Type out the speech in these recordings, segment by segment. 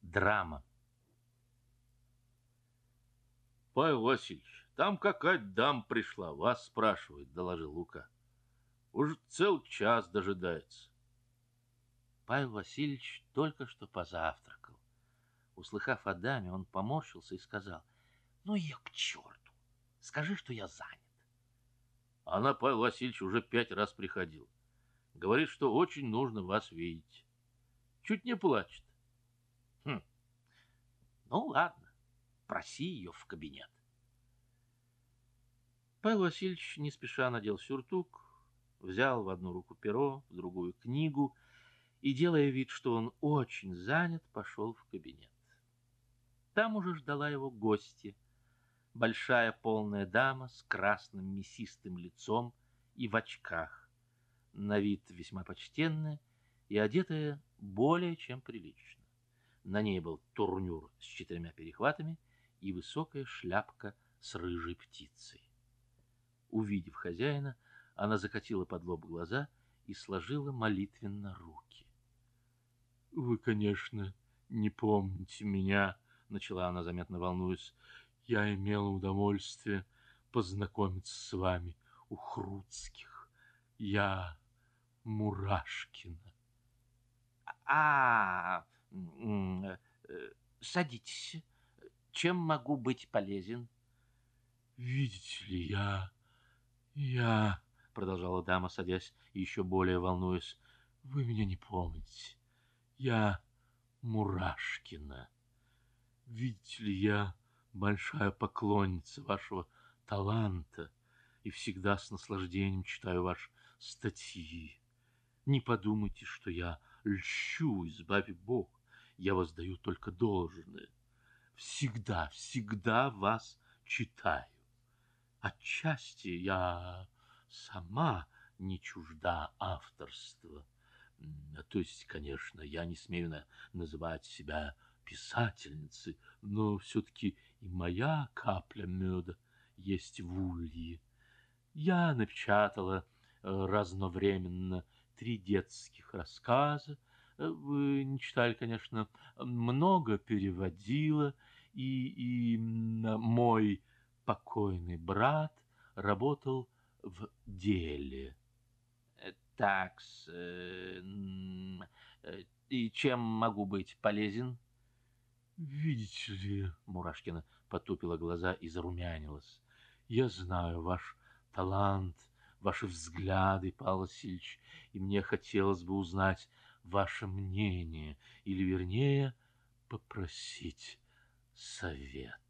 Драма. Павел Васильевич, там какая-то дама пришла, вас спрашивает, доложил Лука. Уже целый час дожидается. Павел Васильевич только что позавтракал. Услыхав о даме, он поморщился и сказал: «Ну ее к черту! Скажи, что я занят». Она, Павел Васильевич, уже 5 раз приходила. Говорит, что очень нужно вас видеть. Чуть не плачет. Хм, ну ладно, проси ее в кабинет. Павел Васильевич не спеша надел сюртук, взял в одну руку перо, в другую книгу и, делая вид, что он очень занят, пошел в кабинет. Там уже ждала его гостья, большая полная дама с красным мясистым лицом и в очках, на вид весьма почтенная и одетая более чем прилично. На ней был турнюр с 4 перехватами и высокая шляпка с рыжей птицей. Увидев хозяина, она закатила под лоб глаза и сложила молитвенно руки. — Вы, конечно, не помните меня, — начала она, заметно волнуясь. — Я имела удовольствие познакомиться с вами у Хруцких. Я Мурашкина. — А, м, э, садитесь. Чем могу быть полезен? — Видите ли, я, — продолжала дама, садясь и еще более волнуясь, — вы меня не помните. Я Мурашкина. Видите ли, я большая поклонница вашего таланта и всегда с наслаждением читаю ваши статьи. Не подумайте, что я льщу, избави Бог. Я воздаю только должное. Всегда, всегда вас читаю. Отчасти я сама не чужда авторства. То есть, конечно, я не смею называть себя писательницей, но все-таки и моя капля меда есть в улье. Я напечатала разновременно 3 детских рассказа. Вы не читали, конечно, много переводила, мой покойный брат работал в деле. Такс, и чем могу быть полезен? Видите ли, Мурашкина потупила глаза и зарумянилась. Я знаю ваш талант, ваши взгляды, Павел Васильевич, и мне хотелось бы узнать ваше мнение, или, вернее, попросить совета.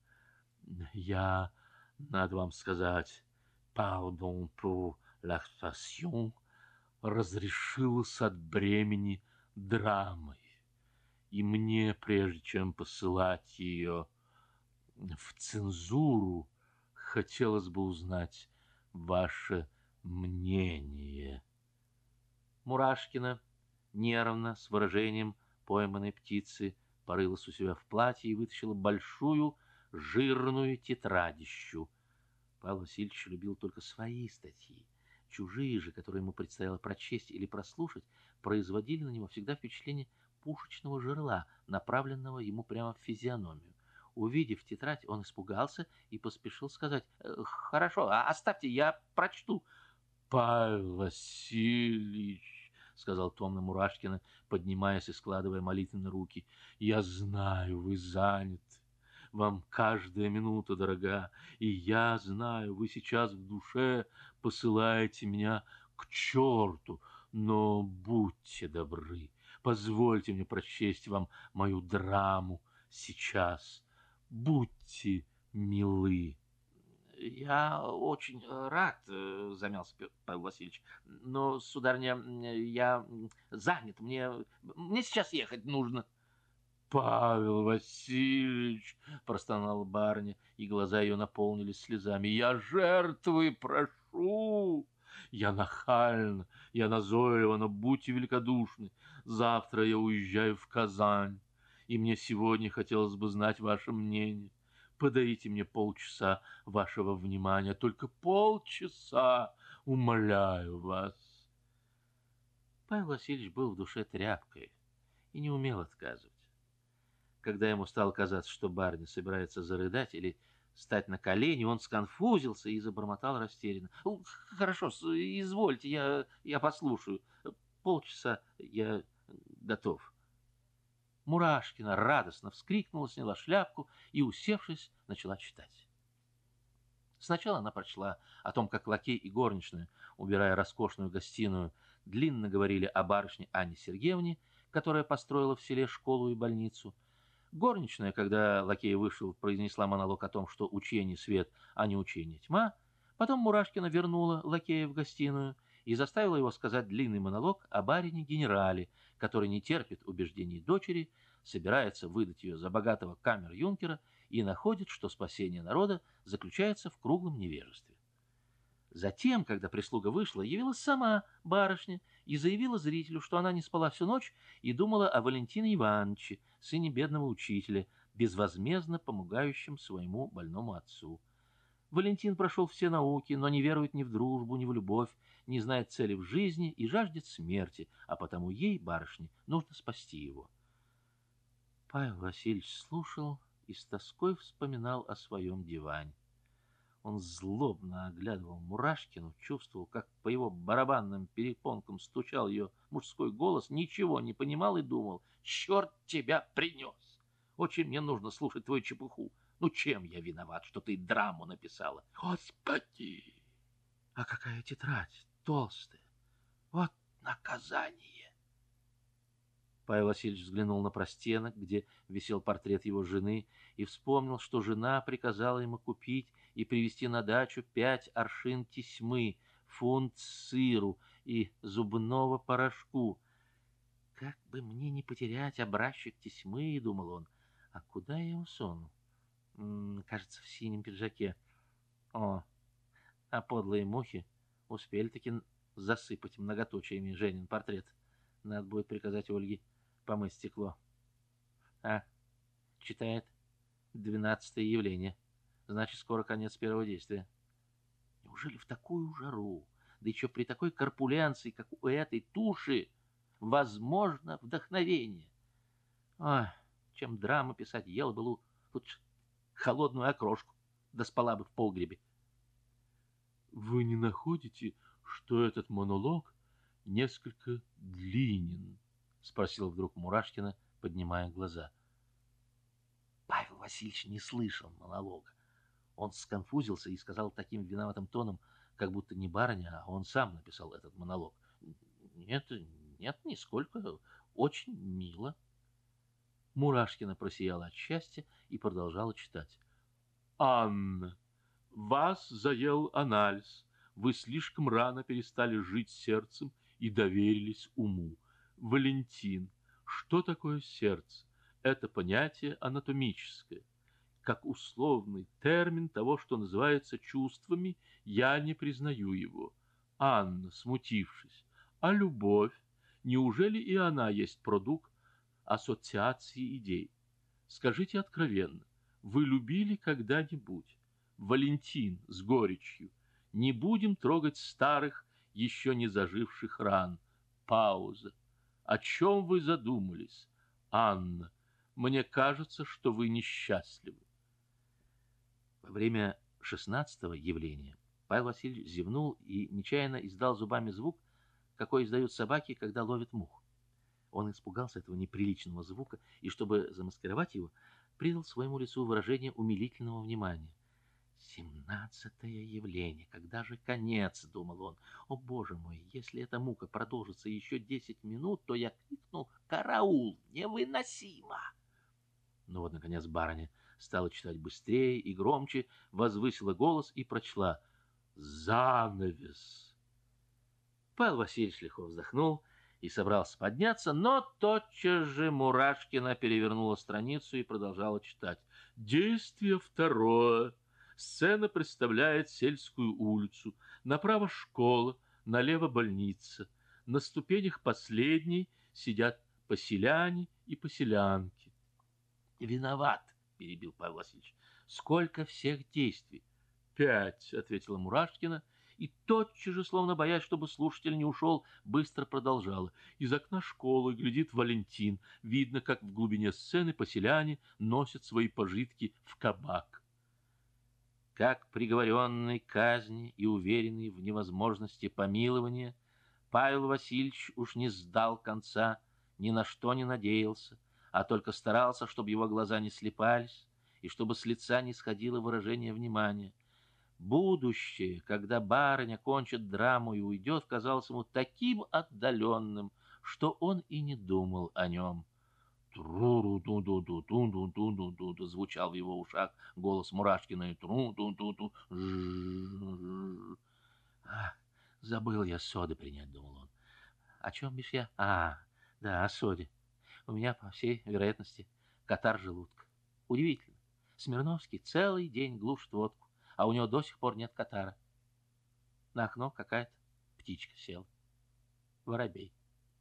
Я, надо вам сказать, pardon pour l'expression, разрешился от бремени драмой. И мне, прежде чем посылать ее в цензуру, хотелось бы узнать ваше мнение. Мурашкина нервно, с выражением пойманной птицы, порылась у себя в платье и вытащила большую жирную тетрадищу. Павел Васильевич любил только свои статьи. Чужие же, которые ему предстояло прочесть или прослушать, производили на него всегда впечатление пушечного жерла, направленного ему прямо в физиономию. Увидев тетрадь, он испугался и поспешил сказать: «Хорошо, оставьте, я прочту». Павел Васильевич, — сказал томно Мурашкина, поднимаясь и складывая молитвенно руки, — я знаю, вы заняты. Вам каждая минута дорога, и я знаю, вы сейчас в душе посылаете меня к черту, но будьте добры, позвольте мне прочесть вам мою драму сейчас. Будьте милы. Я очень рад, замялся Павел Васильевич, но, сударыня, я занят, мне сейчас ехать нужно. Павел Васильевич, — простонала барыня, и глаза ее наполнились слезами, — я жертвы прошу. Я нахальна, я назойлива, но будьте великодушны. Завтра я уезжаю в Казань, и мне сегодня хотелось бы знать ваше мнение. Подарите мне полчаса вашего внимания, только полчаса, умоляю вас. Павел Васильевич был в душе тряпкой и не умел отказывать. Когда ему стало казаться, что барыня собирается зарыдать или стать на колени, он сконфузился и забормотал растерянно. Хорошо, извольте, я послушаю. Полчаса я готов». Мурашкина радостно вскрикнула, сняла шляпку и, усевшись, начала читать. Сначала она прочла о том, как лакей и горничная, убирая роскошную гостиную, длинно говорили о барышне Анне Сергеевне, которая построила в селе школу и больницу. Горничная, когда лакей вышел, произнесла монолог о том, что учение свет, а не учение тьма. Потом Мурашкина вернула лакея в гостиную и заставила его сказать длинный монолог о барине-генерале, который не терпит убеждений дочери, собирается выдать ее за богатого камер-юнкера и находит, что спасение народа заключается в круглом невежестве. Затем, когда прислуга вышла, явилась сама барышня и заявила зрителю, что она не спала всю ночь и думала о Валентине Ивановиче, сыне бедного учителя, безвозмездно помогающем своему больному отцу. Валентин прошел все науки, но не верует ни в дружбу, ни в любовь, не знает цели в жизни и жаждет смерти, а потому ей, барышне, нужно спасти его. Павел Васильевич слушал и с тоской вспоминал о своем диване. Он злобно оглядывал Мурашкину, чувствовал, как по его барабанным перепонкам стучал ее мужской голос, ничего не понимал и думал: «Черт тебя принес! Очень мне нужно слушать твою чепуху. Ну, чем я виноват, что ты драму написала? Господи! А какая тетрадь толстая! Вот наказание!» Павел Васильевич взглянул на простенок, где висел портрет его жены, и вспомнил, что жена приказала ему купить и привезти на дачу 5 аршин тесьмы, фунт сыру и зубного порошку. «Как бы мне не потерять образчик тесьмы, — думал он, — а куда я его суну? Кажется, в синем пиджаке. О, а подлые мухи успели-таки засыпать многоточиями Женин портрет. Надо будет приказать Ольге помыть стекло. А, читает 12-е явление. Значит, скоро конец первого действия. Неужели в такую жару, да еще при такой корпуленции, как у этой туши, возможно вдохновение? Ой, чем драму писать, ела бы лучше холодную окрошку, да спала бы в погребе. Вы не находите, что этот монолог несколько длинен? Спросил вдруг Мурашкина, поднимая глаза. Павел Васильевич не слышал монолога. Он сконфузился и сказал таким виноватым тоном, как будто не барыня, а он сам написал этот монолог: «Нет, нет, нисколько. Очень мило». Мурашкина просияла от счастья и продолжала читать. Анна, вас заел анализ. Вы слишком рано перестали жить сердцем и доверились уму. Валентин, что такое сердце? Это понятие анатомическое. Как условный термин того, что называется чувствами, я не признаю его. Анна, смутившись, а любовь? Неужели и она есть продукт ассоциации идей? Скажите откровенно, вы любили когда-нибудь? Валентин с горечью. Не будем трогать старых, еще не заживших ран. Пауза. О чем вы задумались? Анна, мне кажется, что вы несчастливы. Во время 16-го явления Павел Васильевич зевнул и нечаянно издал зубами звук, какой издают собаки, когда ловят мух. Он испугался этого неприличного звука и, чтобы замаскировать его, придал своему лицу выражение умилительного внимания. «17-е явление! Когда же конец?» — думал он. «О, боже мой, если эта мука продолжится еще 10 минут, то я крикну: караул! Невыносимо!» Но вот, наконец, барыня стала читать быстрее и громче, возвысила голос и прочла: «Занавес». Павел Васильевич легко вздохнул и собрался подняться, но тотчас же Мурашкина перевернула страницу и продолжала читать. Действие второе. Сцена представляет сельскую улицу. Направо школа, налево больница. На ступенях последней сидят поселяне и поселянки. «Виноват», — перебил Павел Васильевич. «Сколько всех действий!» 5, ответила Мурашкина и тотчас же, словно боясь, чтобы слушатель не ушел, быстро продолжала. Из окна школы глядит Валентин. Видно, как в глубине сцены поселяне носят свои пожитки в кабак. Как приговоренный к казни и уверенный в невозможности помилования, Павел Васильевич уж не сдал конца, ни на что не надеялся, а только старался, чтобы его глаза не слепались и чтобы с лица не сходило выражение внимания. Будущее, когда барыня кончит драму и уйдет, казалось ему таким отдаленным, что он и не думал о нем. Тру-ру-ду-ду-ду-ду-ду-ду-ду-ду звучал в его ушах голос Мурашкина. Тру-ду-ду-ду. Ах, забыл я соды принять, думал он. О чем бишь я? Да, о соде. У меня, по всей вероятности, катар желудка. Удивительно. Смирновский целый день глушит водку, а у него до сих пор нет катара. На окно какая-то птичка села. Воробей.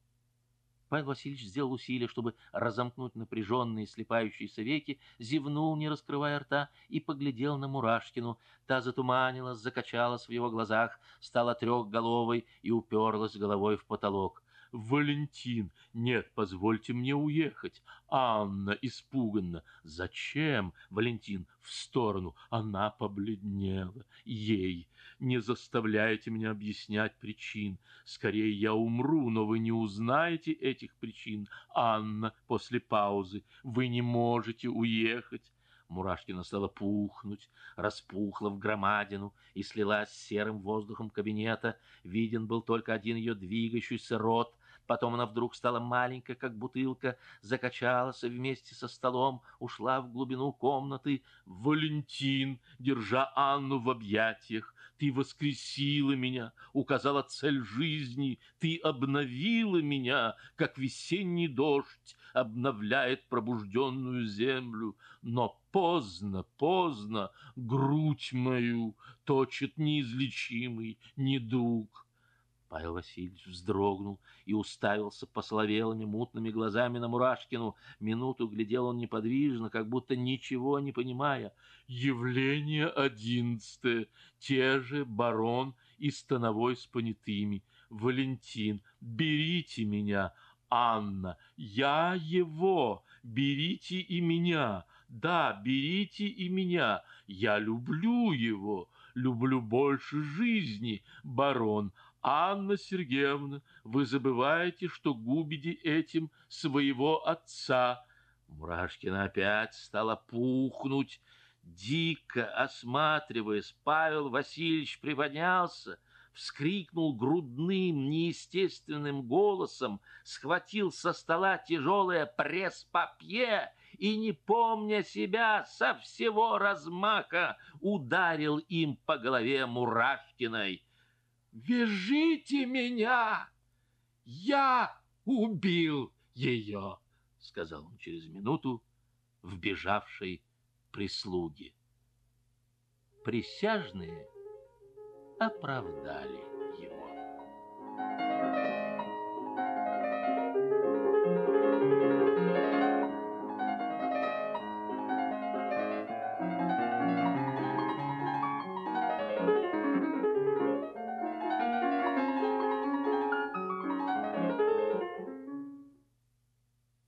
Павел Васильевич сделал усилие, чтобы разомкнуть напряженные слипающиеся веки, зевнул, не раскрывая рта, и поглядел на Мурашкину. Та затуманилась, закачалась в его глазах, стала трехголовой и уперлась головой в потолок. «Валентин! Нет, позвольте мне уехать!» Анна испуганно. «Зачем?» Валентин в сторону. Она побледнела. Ей. «Не заставляйте меня объяснять причин. Скорее я умру, но вы не узнаете этих причин. Анна, после паузы. Вы не можете уехать». Мурашкина стала пухнуть, распухла в громадину и слилась с серым воздухом кабинета. Виден был только один ее двигающийся рот. Потом она вдруг стала маленькая, как бутылка, закачалась и вместе со столом ушла в глубину комнаты. «Валентин, держа Анну в объятиях, ты воскресила меня, указала цель жизни, ты обновила меня, как весенний дождь обновляет пробужденную землю. Но поздно, поздно, грудь мою точит неизлечимый недуг». Павел Васильевич вздрогнул и уставился посоловелыми мутными глазами на Мурашкину. Минуту глядел он неподвижно, как будто ничего не понимая. «Явление 11. Те же барон и становой с понятыми. Валентин, берите меня. Анна, я его. Берите и меня. Да, берите и меня. Я люблю его. Люблю больше жизни. Барон, Анна Сергеевна, вы забываете, что губите этим своего отца». Мурашкина опять стала пухнуть. Дико осматриваясь, Павел Васильевич приподнялся, вскрикнул грудным, неестественным голосом, схватил со стола тяжелое пресс-папье и, не помня себя, со всего размаха ударил им по голове Мурашкиной. «Вяжите меня! Я убил ее!» — сказал он через минуту вбежавшей прислуги. Присяжные оправдали.